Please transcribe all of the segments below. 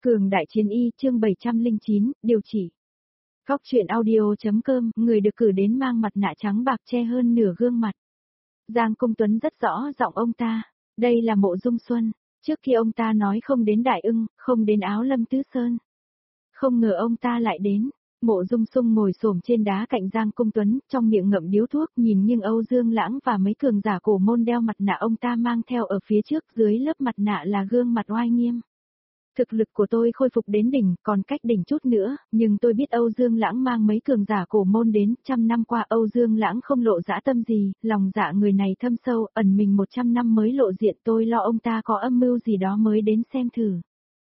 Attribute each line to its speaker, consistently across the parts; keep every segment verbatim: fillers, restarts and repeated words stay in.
Speaker 1: Cường đại chiến y chương bảy trăm lẻ chín, điều chỉ. Góc truyện audio.com, người được cử đến mang mặt nạ trắng bạc che hơn nửa gương mặt. Giang Công Tuấn rất rõ giọng ông ta, đây là Mộ Dung Xuân, trước khi ông ta nói không đến Đại Ưng, không đến Áo Lâm Tứ Sơn. Không ngờ ông ta lại đến. Mộ Dung Sung ngồi xổm trên đá cạnh Giang Công Tuấn, trong miệng ngậm điếu thuốc, nhìn nhưng Âu Dương Lãng và mấy cường giả cổ môn đeo mặt nạ ông ta mang theo ở phía trước, dưới lớp mặt nạ là gương mặt oai nghiêm. Thực lực của tôi khôi phục đến đỉnh, còn cách đỉnh chút nữa, nhưng tôi biết Âu Dương Lãng mang mấy cường giả cổ môn đến, trăm năm qua Âu Dương Lãng không lộ dã tâm gì, lòng dạ người này thâm sâu, ẩn mình một trăm năm mới lộ diện, tôi lo ông ta có âm mưu gì đó mới đến xem thử.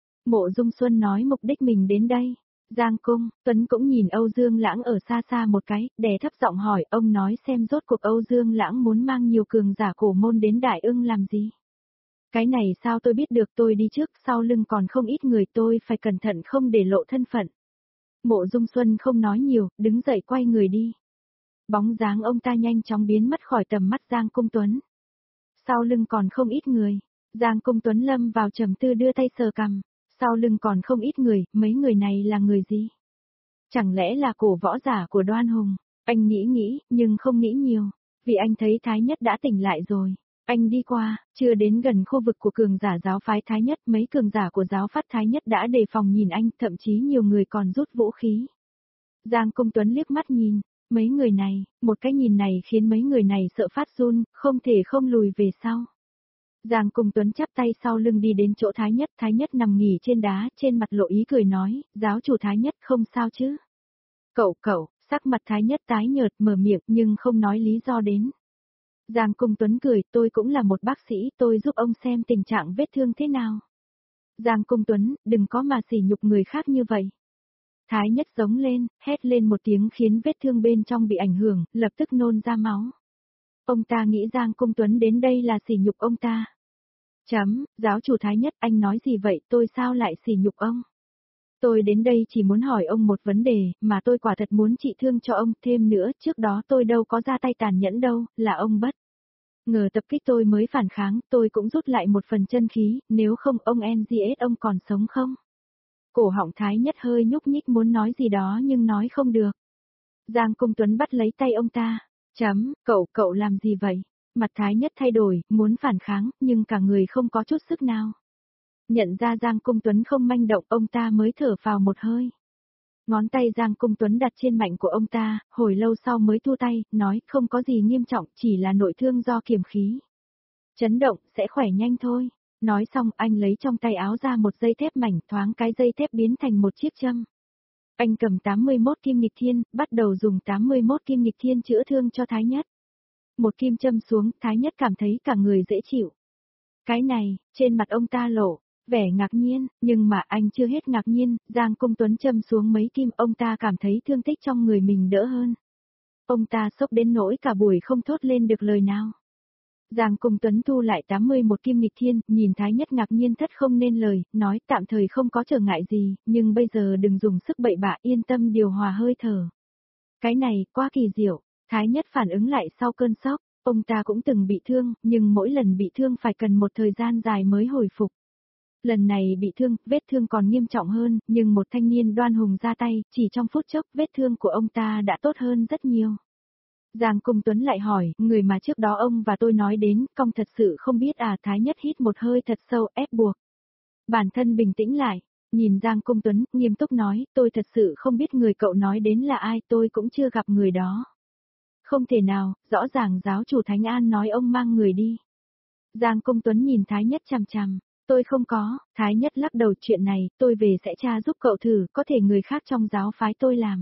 Speaker 1: Mộ Dung Xuân nói mục đích mình đến đây. Giang Công Tuấn cũng nhìn Âu Dương Lãng ở xa xa một cái, đè thấp giọng hỏi, ông nói xem rốt cuộc Âu Dương Lãng muốn mang nhiều cường giả cổ môn đến Đại Ưng làm gì? Cái này sao tôi biết được, tôi đi trước, sau lưng còn không ít người, tôi phải cẩn thận không để lộ thân phận. Mộ Dung Xuân không nói nhiều, đứng dậy quay người đi. Bóng dáng ông ta nhanh chóng biến mất khỏi tầm mắt Giang Công Tuấn. Sau lưng còn không ít người, Giang Công Tuấn lâm vào trầm tư đưa tay sờ cằm. Sau lưng còn không ít người, mấy người này là người gì? Chẳng lẽ là cổ võ giả của Đoan Hùng? Anh nghĩ nghĩ, nhưng không nghĩ nhiều, vì anh thấy Thái Nhất đã tỉnh lại rồi. Anh đi qua, chưa đến gần khu vực của cường giả giáo phái Thái Nhất, mấy cường giả của giáo phát Thái Nhất đã đề phòng nhìn anh, thậm chí nhiều người còn rút vũ khí. Giang Công Tuấn liếc mắt nhìn, mấy người này, một cái nhìn này khiến mấy người này sợ phát run, không thể không lùi về sau. Giang Công Tuấn chắp tay sau lưng đi đến chỗ Thái Nhất, Thái Nhất nằm nghỉ trên đá, trên mặt lộ ý cười nói, giáo chủ Thái Nhất không sao chứ? Cậu cậu, sắc mặt Thái Nhất tái nhợt mở miệng nhưng không nói lý do đến. Giang Công Tuấn cười, tôi cũng là một bác sĩ, tôi giúp ông xem tình trạng vết thương thế nào. Giang Công Tuấn, đừng có mà sỉ nhục người khác như vậy. Thái Nhất giống lên, hét lên một tiếng khiến vết thương bên trong bị ảnh hưởng, lập tức nôn ra máu. Ông ta nghĩ Giang Công Tuấn đến đây là sỉ nhục ông ta. Chấm, giáo chủ Thái Nhất, anh nói gì vậy, tôi sao lại sỉ nhục ông? Tôi đến đây chỉ muốn hỏi ông một vấn đề, mà tôi quả thật muốn trị thương cho ông, thêm nữa, trước đó tôi đâu có ra tay tàn nhẫn đâu, là ông bất ngờ tập kích tôi mới phản kháng, tôi cũng rút lại một phần chân khí, nếu không ông en giê ét ông còn sống không? Cổ họng Thái Nhất hơi nhúc nhích muốn nói gì đó nhưng nói không được. Giang Công Tuấn bắt lấy tay ông ta. Chấm, cậu, cậu làm gì vậy? Mặt Thái Nhất thay đổi, muốn phản kháng, nhưng cả người không có chút sức nào. Nhận ra Giang Công Tuấn không manh động, ông ta mới thở phào một hơi. Ngón tay Giang Công Tuấn đặt trên mạnh của ông ta, hồi lâu sau mới thu tay, nói không có gì nghiêm trọng, chỉ là nội thương do kiềm khí. Chấn động, sẽ khỏe nhanh thôi. Nói xong anh lấy trong tay áo ra một dây thép mảnh, thoáng cái dây thép biến thành một chiếc châm. Anh cầm tám mươi mốt kim nghịch thiên, bắt đầu dùng tám mươi mốt kim nghịch thiên chữa thương cho Thái Nhất. Một kim châm xuống, Thái Nhất cảm thấy cả người dễ chịu. Cái này, trên mặt ông ta lộ vẻ ngạc nhiên, nhưng mà anh chưa hết ngạc nhiên, Giang Công Tuấn châm xuống mấy kim, ông ta cảm thấy thương tích trong người mình đỡ hơn. Ông ta sốc đến nỗi cả buổi không thốt lên được lời nào. Giang Công Tuấn thu lại tám mươi mốt kim nghịch thiên, nhìn Thái Nhất ngạc nhiên thất không nên lời, nói tạm thời không có trở ngại gì, nhưng bây giờ đừng dùng sức bậy bạ, yên tâm điều hòa hơi thở. Cái này, quá kỳ diệu, Thái Nhất phản ứng lại sau cơn sốc, ông ta cũng từng bị thương, nhưng mỗi lần bị thương phải cần một thời gian dài mới hồi phục. Lần này bị thương, vết thương còn nghiêm trọng hơn, nhưng một thanh niên Đoan Hùng ra tay, chỉ trong phút chốc vết thương của ông ta đã tốt hơn rất nhiều. Giang Công Tuấn lại hỏi, người mà trước đó ông và tôi nói đến, công thật sự không biết à? Thái Nhất hít một hơi thật sâu, ép buộc bản thân bình tĩnh lại, nhìn Giang Công Tuấn, nghiêm túc nói, tôi thật sự không biết người cậu nói đến là ai, tôi cũng chưa gặp người đó. Không thể nào, rõ ràng giáo chủ Thánh An nói ông mang người đi. Giang Công Tuấn nhìn Thái Nhất chằm chằm, tôi không có, Thái Nhất lắc đầu, chuyện này, tôi về sẽ tra giúp cậu thử, có thể người khác trong giáo phái tôi làm.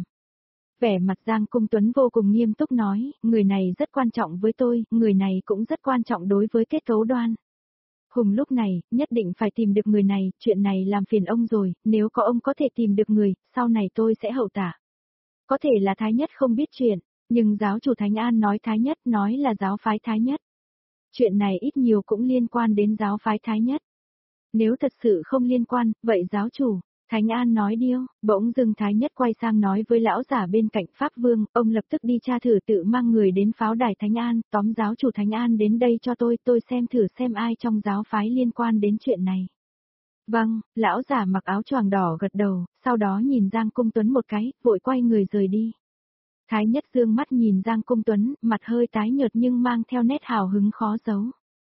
Speaker 1: Vẻ mặt Giang Công Tuấn vô cùng nghiêm túc nói, người này rất quan trọng với tôi, người này cũng rất quan trọng đối với kết cấu Đoan Hùng lúc này, nhất định phải tìm được người này, chuyện này làm phiền ông rồi, nếu có ông có thể tìm được người, sau này tôi sẽ hậu tả. Có thể là Thái Nhất không biết chuyện, nhưng giáo chủ Thánh An nói Thái Nhất, nói là giáo phái Thái Nhất. Chuyện này ít nhiều cũng liên quan đến giáo phái Thái Nhất. Nếu thật sự không liên quan, vậy giáo chủ Thánh An nói điêu, bỗng dưng Thái Nhất quay sang nói với lão giả bên cạnh Pháp Vương, ông lập tức đi tra thử tự mang người đến pháo đài Thánh An, tóm giáo chủ Thánh An đến đây cho tôi, tôi xem thử xem ai trong giáo phái liên quan đến chuyện này. Vâng, lão giả mặc áo choàng đỏ gật đầu, sau đó nhìn Giang Cung Tuấn một cái, vội quay người rời đi. Thái Nhất dương mắt nhìn Giang Cung Tuấn, mặt hơi tái nhợt nhưng mang theo nét hào hứng khó giấu.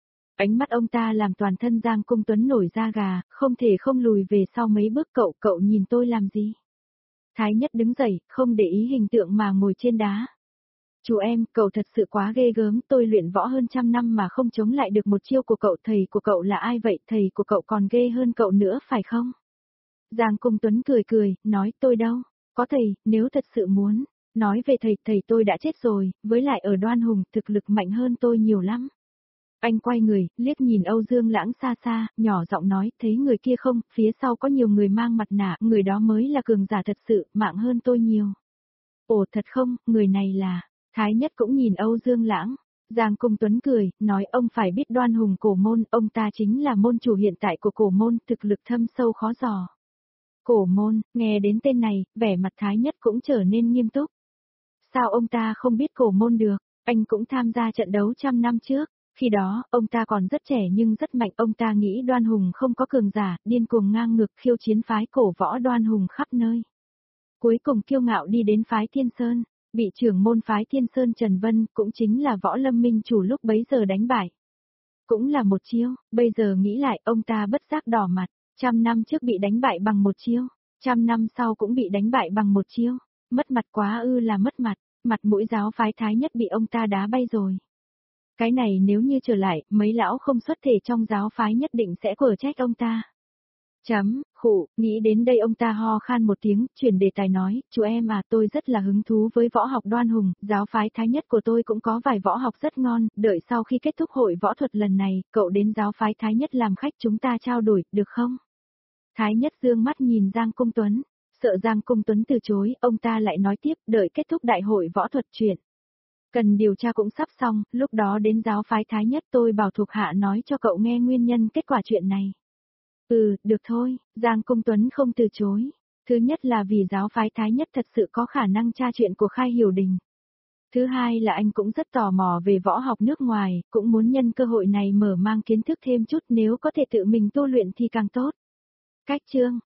Speaker 1: Ánh mắt ông ta làm toàn thân Giang Cung Tuấn nổi da gà, không thể không lùi về sau mấy bước. Cậu, cậu nhìn tôi làm gì? Thái Nhất đứng dậy, không để ý hình tượng mà ngồi trên đá. Chú em, cậu thật sự quá ghê gớm, tôi luyện võ hơn trăm năm mà không chống lại được một chiêu của cậu. Thầy của cậu là ai vậy? Thầy của cậu còn ghê hơn cậu nữa phải không? Giang Cung Tuấn cười cười, nói tôi đâu, có thầy, nếu thật sự muốn. Nói về thầy, thầy tôi đã chết rồi, với lại ở Đoan Hùng, thực lực mạnh hơn tôi nhiều lắm. Anh quay người, liếc nhìn Âu Dương Lãng xa xa, nhỏ giọng nói, thấy người kia không, phía sau có nhiều người mang mặt nạ, người đó mới là cường giả thật sự, mạng hơn tôi nhiều. Ồ thật không, người này là, Thái Nhất cũng nhìn Âu Dương Lãng. Giang Cung Tuấn cười, nói ông phải biết Đoan Hùng Cổ Môn, ông ta chính là môn chủ hiện tại của Cổ Môn, thực lực thâm sâu khó dò. Cổ Môn, nghe đến tên này, vẻ mặt Thái Nhất cũng trở nên nghiêm túc. Sao ông ta không biết Cổ Môn được, anh cũng tham gia trận đấu trăm năm trước. Khi đó, ông ta còn rất trẻ nhưng rất mạnh, ông ta nghĩ Đoan Hùng không có cường giả, điên cuồng ngang ngược khiêu chiến phái cổ võ Đoan Hùng khắp nơi. Cuối cùng kiêu ngạo đi đến phái Thiên Sơn, bị trưởng môn phái Thiên Sơn Trần Vân, cũng chính là võ lâm minh chủ lúc bấy giờ đánh bại. Cũng là một chiêu, bây giờ nghĩ lại ông ta bất giác đỏ mặt, trăm năm trước bị đánh bại bằng một chiêu, trăm năm sau cũng bị đánh bại bằng một chiêu, mất mặt quá ư là mất mặt, mặt mũi giáo phái Thái Nhất bị ông ta đá bay rồi. Cái này nếu như trở lại, mấy lão không xuất thể trong giáo phái nhất định sẽ quở trách ông ta. Chấm, khụ, nghĩ đến đây ông ta ho khan một tiếng, chuyển đề tài nói, chú em à, tôi rất là hứng thú với võ học Đoan Hùng, giáo phái Thái Nhất của tôi cũng có vài võ học rất ngon, đợi sau khi kết thúc hội võ thuật lần này, cậu đến giáo phái Thái Nhất làm khách chúng ta trao đổi, được không? Thái Nhất dương mắt nhìn Giang Cung Tuấn, sợ Giang Cung Tuấn từ chối, ông ta lại nói tiếp, đợi kết thúc đại hội võ thuật chuyện. Cần điều tra cũng sắp xong, lúc đó đến giáo phái Thái Nhất tôi bảo thuộc hạ nói cho cậu nghe nguyên nhân kết quả chuyện này. Ừ, được thôi, Giang Cung Tuấn không từ chối. Thứ nhất là vì giáo phái Thái Nhất thật sự có khả năng tra chuyện của Khai Hiểu Đình. Thứ hai là anh cũng rất tò mò về võ học nước ngoài, cũng muốn nhân cơ hội này mở mang kiến thức thêm chút, nếu có thể tự mình tu luyện thì càng tốt. Cách chương